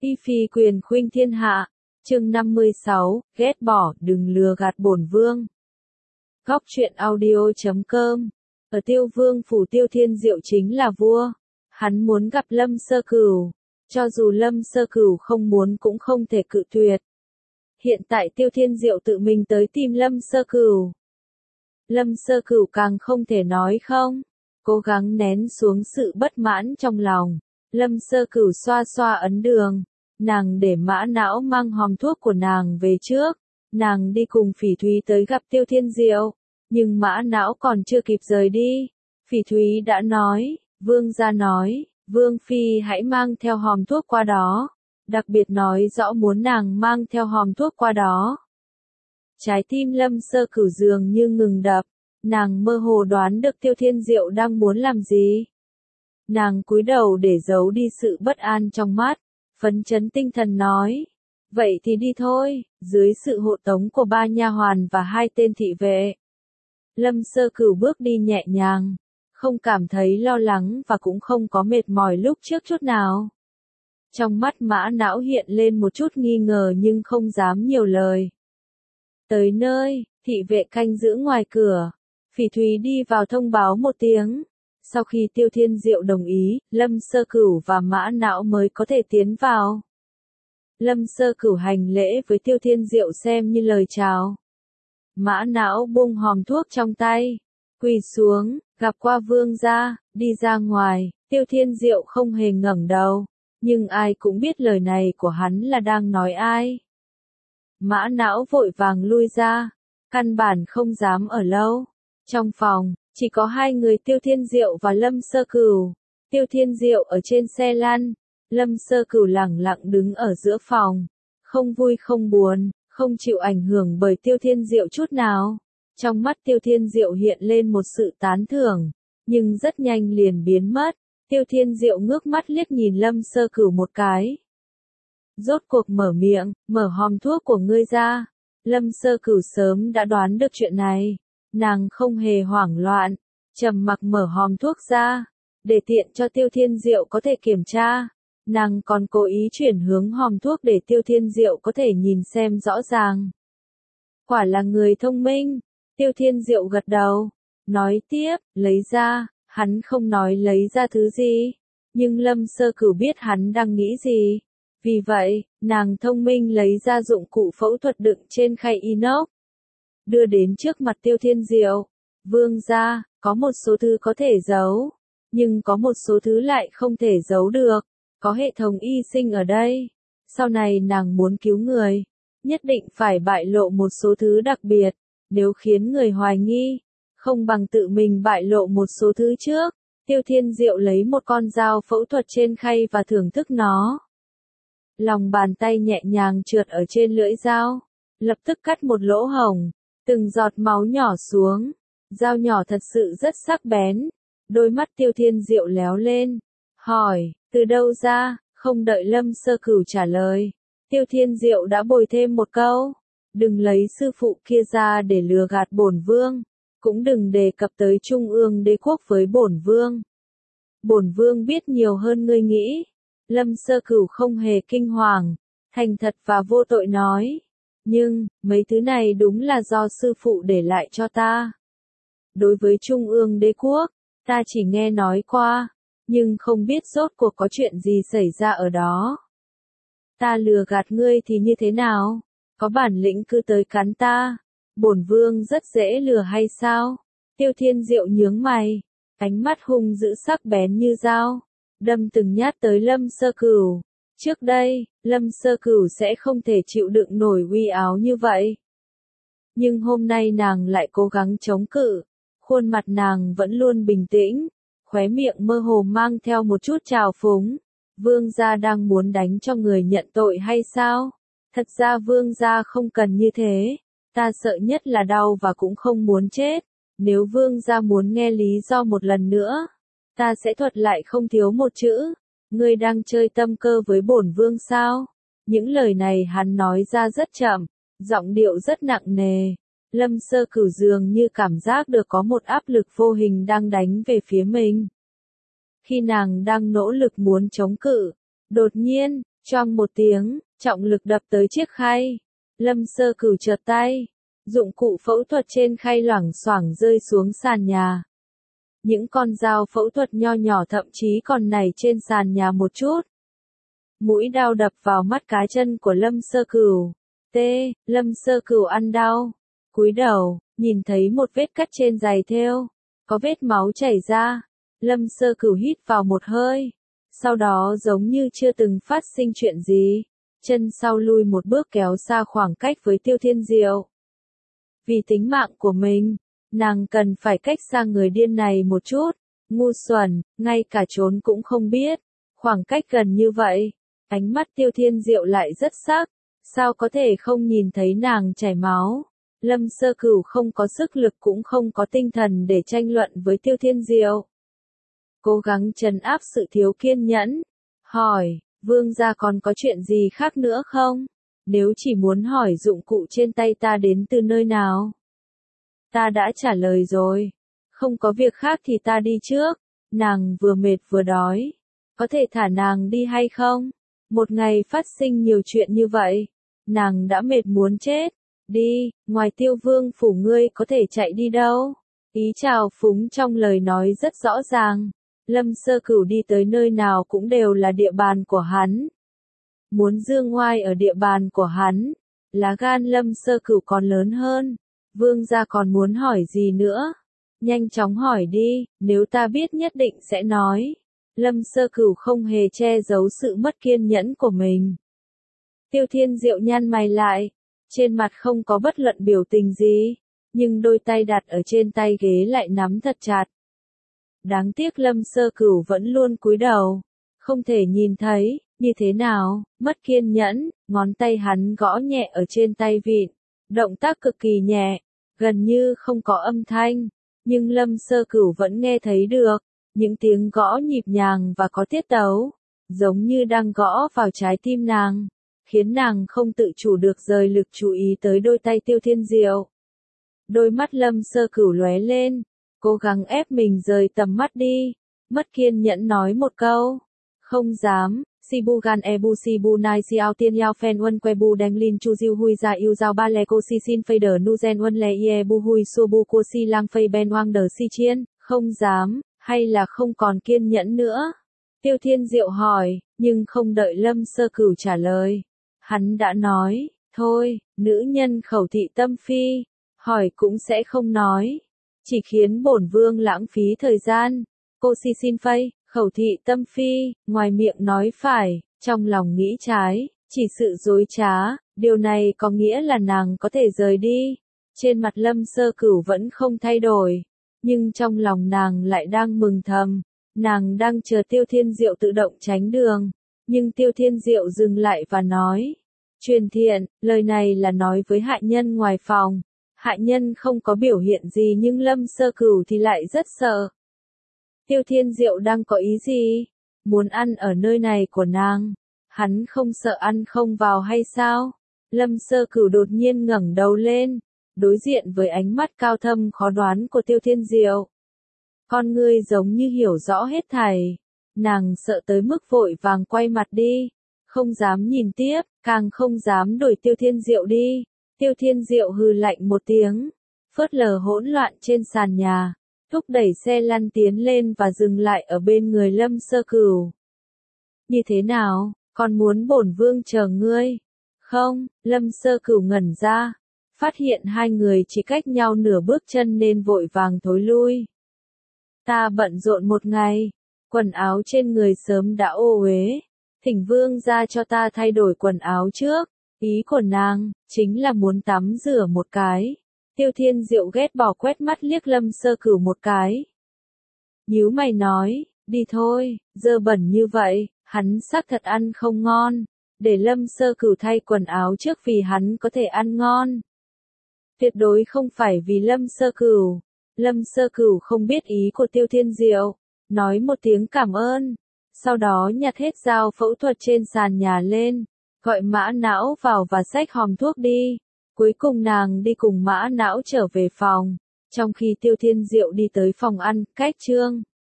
Y phi quyền khuynh thiên hạ, chương 56, ghét bỏ, đừng lừa gạt bổn vương. Góc truyện audio.com. Ở Tiêu Vương phủ Tiêu Thiên Diệu chính là vua. Hắn muốn gặp Lâm Sơ Cửu, cho dù Lâm Sơ Cửu không muốn cũng không thể cự tuyệt. Hiện tại Tiêu Thiên Diệu tự mình tới tìm Lâm Sơ Cửu. Lâm Sơ Cửu càng không thể nói không, cố gắng nén xuống sự bất mãn trong lòng. Lâm Sơ Cửu xoa xoa ấn đường, nàng để Mã Não mang hòm thuốc của nàng về trước, nàng đi cùng Phỉ Thúy tới gặp Tiêu Thiên Diệu, nhưng Mã Não còn chưa kịp rời đi, Phỉ Thúy đã nói, vương gia nói, vương phi hãy mang theo hòm thuốc qua đó, đặc biệt nói rõ muốn nàng mang theo hòm thuốc qua đó. Trái tim Lâm Sơ Cửu dường như ngừng đập, nàng mơ hồ đoán được Tiêu Thiên Diệu đang muốn làm gì. Nàng cúi đầu để giấu đi sự bất an trong mắt, phấn chấn tinh thần nói, vậy thì đi thôi, dưới sự hộ tống của 3 nha hoàn và 2 tên thị vệ. Lâm Sơ Cửu bước đi nhẹ nhàng, không cảm thấy lo lắng và cũng không có mệt mỏi lúc trước chút nào. Trong mắt Mã Não hiện lên một chút nghi ngờ nhưng không dám nhiều lời. Tới nơi, thị vệ canh giữ ngoài cửa, Phỉ Thúy đi vào thông báo một tiếng. Sau khi Tiêu Thiên Diệu đồng ý, Lâm Sơ Cửu và Mã Não mới có thể tiến vào. Lâm Sơ Cửu hành lễ với Tiêu Thiên Diệu xem như lời chào. Mã Não buông hòm thuốc trong tay, quỳ xuống, gặp qua vương gia, đi ra ngoài. Tiêu Thiên Diệu không hề ngẩng đầu, nhưng ai cũng biết lời này của hắn là đang nói ai. Mã Não vội vàng lui ra, căn bản không dám ở lâu. Trong phòng, chỉ có 2 người Tiêu Thiên Diệu và Lâm Sơ Cửu. Tiêu Thiên Diệu ở trên xe lăn, Lâm Sơ Cửu lẳng lặng đứng ở giữa phòng, không vui không buồn, không chịu ảnh hưởng bởi Tiêu Thiên Diệu chút nào. Trong mắt Tiêu Thiên Diệu hiện lên một sự tán thưởng, nhưng rất nhanh liền biến mất. Tiêu Thiên Diệu ngước mắt liếc nhìn Lâm Sơ Cửu một cái. Rốt cuộc mở miệng, mở hòm thuốc của ngươi ra. Lâm Sơ Cửu sớm đã đoán được chuyện này. Nàng không hề hoảng loạn, trầm mặc mở hòm thuốc ra, để tiện cho Tiêu Thiên Diệu có thể kiểm tra. Nàng còn cố ý chuyển hướng hòm thuốc để Tiêu Thiên Diệu có thể nhìn xem rõ ràng. Quả là người thông minh, Tiêu Thiên Diệu gật đầu, nói tiếp, lấy ra, hắn không nói lấy ra thứ gì, nhưng Lâm Sơ Cửu biết hắn đang nghĩ gì. Vì vậy, nàng thông minh lấy ra dụng cụ phẫu thuật đựng trên khay inox, đưa đến trước mặt Tiêu Thiên Diệu. Vương gia, có một số thứ có thể giấu, nhưng có một số thứ lại không thể giấu được. Có hệ thống y sinh ở đây. Sau này nàng muốn cứu người, nhất định phải bại lộ một số thứ đặc biệt. Nếu khiến người hoài nghi, không bằng tự mình bại lộ một số thứ trước. Tiêu Thiên Diệu lấy một con dao phẫu thuật trên khay và thưởng thức nó. Lòng bàn tay nhẹ nhàng trượt ở trên lưỡi dao, lập tức cắt một lỗ hổng. Từng giọt máu nhỏ xuống, dao nhỏ thật sự rất sắc bén. Đôi mắt Tiêu Thiên Diệu léo lên, hỏi, từ đâu ra? Không đợi Lâm Sơ Cửu trả lời, Tiêu Thiên Diệu đã bồi thêm một câu, đừng lấy sư phụ kia ra để lừa gạt bổn vương, cũng đừng đề cập tới Trung ương đế quốc với bổn vương. Bổn vương biết nhiều hơn ngươi nghĩ. Lâm Sơ Cửu không hề kinh hoàng, thành thật và vô tội nói. Nhưng, mấy thứ này đúng là do sư phụ để lại cho ta. Đối với Trung ương đế quốc, ta chỉ nghe nói qua, nhưng không biết rốt cuộc có chuyện gì xảy ra ở đó. Ta lừa gạt ngươi thì như thế nào? Có bản lĩnh cứ tới cắn ta. Bổn vương rất dễ lừa hay sao? Tiêu Thiên Diệu nhướng mày, ánh mắt hung dữ sắc bén như dao, đâm từng nhát tới Lâm Sơ Cửu. Trước đây, Lâm Sơ Cửu sẽ không thể chịu đựng nổi uy áo như vậy. Nhưng hôm nay nàng lại cố gắng chống cự, khuôn mặt nàng vẫn luôn bình tĩnh, khóe miệng mơ hồ mang theo một chút trào phúng. Vương gia đang muốn đánh cho người nhận tội hay sao? Thật ra vương gia không cần như thế, ta sợ nhất là đau và cũng không muốn chết. Nếu vương gia muốn nghe lý do một lần nữa, ta sẽ thuật lại không thiếu một chữ. Ngươi đang chơi tâm cơ với bổn vương sao? Những lời này hắn nói ra rất chậm, giọng điệu rất nặng nề. Lâm Sơ Cửu dường như cảm giác được có một áp lực vô hình đang đánh về phía mình. Khi nàng đang nỗ lực muốn chống cự, đột nhiên, choang một tiếng, trọng lực đập tới chiếc khay. Lâm Sơ Cửu trượt tay. Dụng cụ phẫu thuật trên khay loảng xoảng rơi xuống sàn nhà. Những con dao phẫu thuật nho nhỏ thậm chí còn nảy trên sàn nhà một chút. Mũi đao đập vào mắt cá chân của Lâm Sơ Cửu. Lâm Sơ Cửu ăn đau. Cúi đầu, nhìn thấy một vết cắt trên giày thêu. Có vết máu chảy ra. Lâm Sơ Cửu hít vào một hơi. Sau đó giống như chưa từng phát sinh chuyện gì. Chân sau lui một bước kéo xa khoảng cách với Tiêu Thiên Diệu. Vì tính mạng của mình, nàng cần phải cách xa người điên này một chút. Ngu xuẩn, ngay cả trốn cũng không biết. Khoảng cách gần như vậy, ánh mắt Tiêu Thiên Diệu lại rất sắc. Sao có thể không nhìn thấy nàng chảy máu? Lâm Sơ Cửu không có sức lực cũng không có tinh thần để tranh luận với Tiêu Thiên Diệu. Cố gắng trấn áp sự thiếu kiên nhẫn. Hỏi, vương gia còn có chuyện gì khác nữa không? Nếu chỉ muốn hỏi dụng cụ trên tay ta đến từ nơi nào? Ta đã trả lời rồi. Không có việc khác thì ta đi trước. Nàng vừa mệt vừa đói. Có thể thả nàng đi hay không? Một ngày phát sinh nhiều chuyện như vậy. Nàng đã mệt muốn chết. Đi, ngoài Tiêu Vương phủ ngươi có thể chạy đi đâu? Ý chào phúng trong lời nói rất rõ ràng. Lâm Sơ Cửu đi tới nơi nào cũng đều là địa bàn của hắn. Muốn dương oai ở địa bàn của hắn, lá gan Lâm Sơ Cửu còn lớn hơn. Vương gia còn muốn hỏi gì nữa? Nhanh chóng hỏi đi, nếu ta biết nhất định sẽ nói. Lâm Sơ Cửu không hề che giấu sự mất kiên nhẫn của mình. Tiêu Thiên Diệu nhăn mày lại, trên mặt không có bất luận biểu tình gì, nhưng đôi tay đặt ở trên tay ghế lại nắm thật chặt. Đáng tiếc Lâm Sơ Cửu vẫn luôn cúi đầu, không thể nhìn thấy, như thế nào, mất kiên nhẫn, ngón tay hắn gõ nhẹ ở trên tay vịn, động tác cực kỳ nhẹ, gần như không có âm thanh, nhưng Lâm Sơ Cửu vẫn nghe thấy được, những tiếng gõ nhịp nhàng và có tiết tấu, giống như đang gõ vào trái tim nàng, khiến nàng không tự chủ được rời lực chú ý tới đôi tay Tiêu Thiên Diệu. Đôi mắt Lâm Sơ Cửu lóe lên, cố gắng ép mình rời tầm mắt đi, mất kiên nhẫn nói một câu, không dám. Sibu gan ebu sibu nai siao tiên yao phen uân que bu đem lin chu diu hui ra yêu giao ba le cô si sin fader nu gen uân le ie bu hui su bu cô si lang phây ben oang đờ si chiên, không dám, hay là không còn kiên nhẫn nữa? Tiêu Thiên Diệu hỏi, nhưng không đợi Lâm Sơ Cửu trả lời. Hắn đã nói, thôi, nữ nhân khẩu thị tâm phi, hỏi cũng sẽ không nói, chỉ khiến bổn vương lãng phí thời gian. Cô si xin phây. Khẩu thị tâm phi, ngoài miệng nói phải, trong lòng nghĩ trái, chỉ sự dối trá, điều này có nghĩa là nàng có thể rời đi. Trên mặt Lâm Sơ Cửu vẫn không thay đổi, nhưng trong lòng nàng lại đang mừng thầm, nàng đang chờ Tiêu Thiên Diệu tự động tránh đường, nhưng Tiêu Thiên Diệu dừng lại và nói, truyền thiện, lời này là nói với hạ nhân ngoài phòng, hạ nhân không có biểu hiện gì nhưng Lâm Sơ Cửu thì lại rất sợ. Tiêu Thiên Diệu đang có ý gì? Muốn ăn ở nơi này của nàng? Hắn không sợ ăn không vào hay sao? Lâm Sơ Cửu đột nhiên ngẩng đầu lên, đối diện với ánh mắt cao thâm khó đoán của Tiêu Thiên Diệu. Con ngươi giống như hiểu rõ hết thảy. Nàng sợ tới mức vội vàng quay mặt đi, không dám nhìn tiếp, càng không dám đuổi Tiêu Thiên Diệu đi. Tiêu Thiên Diệu hừ lạnh một tiếng, phớt lờ hỗn loạn trên sàn nhà. Thúc đẩy xe lăn tiến lên và dừng lại ở bên người Lâm Sơ Cửu. Như thế nào, còn muốn bổn vương chờ ngươi? Không, Lâm Sơ Cửu ngẩn ra, phát hiện hai người chỉ cách nhau nửa bước chân nên vội vàng thối lui. Ta bận rộn một ngày, quần áo trên người sớm đã ô uế, thỉnh vương ra cho ta thay đổi quần áo trước, ý của nàng, chính là muốn tắm rửa một cái. Tiêu Thiên Diệu ghét bỏ quét mắt liếc Lâm Sơ Cửu một cái. Nhíu mày nói, đi thôi, dơ bẩn như vậy, hắn xác thật ăn không ngon, để Lâm Sơ Cửu thay quần áo trước vì hắn có thể ăn ngon. Tuyệt đối không phải vì Lâm Sơ Cửu. Lâm Sơ Cửu không biết ý của Tiêu Thiên Diệu, nói một tiếng cảm ơn, sau đó nhặt hết dao phẫu thuật trên sàn nhà lên, gọi Mã Não vào và xách hòm thuốc đi. Cuối cùng nàng đi cùng Mã Não trở về phòng, trong khi Tiêu Thiên Diệu đi tới phòng ăn, cách trương.